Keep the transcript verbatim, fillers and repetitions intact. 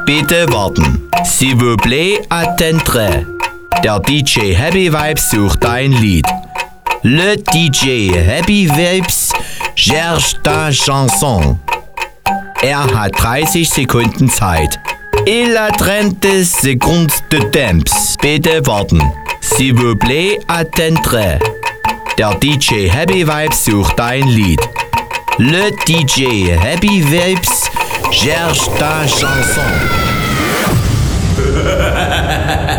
Bitte warten. S'il vous plaît, attendre. Der D J Happy Vibes sucht ein Lied. Le D J Happy Vibes cherche ta chanson. Er hat dreißig Sekunden Zeit. Il a trente secondes de temps. Bitte warten. S'il vous plaît, attendre. Der D J Happy Vibes sucht ein Lied. Le D J Happy Vibes cherche ta chanson.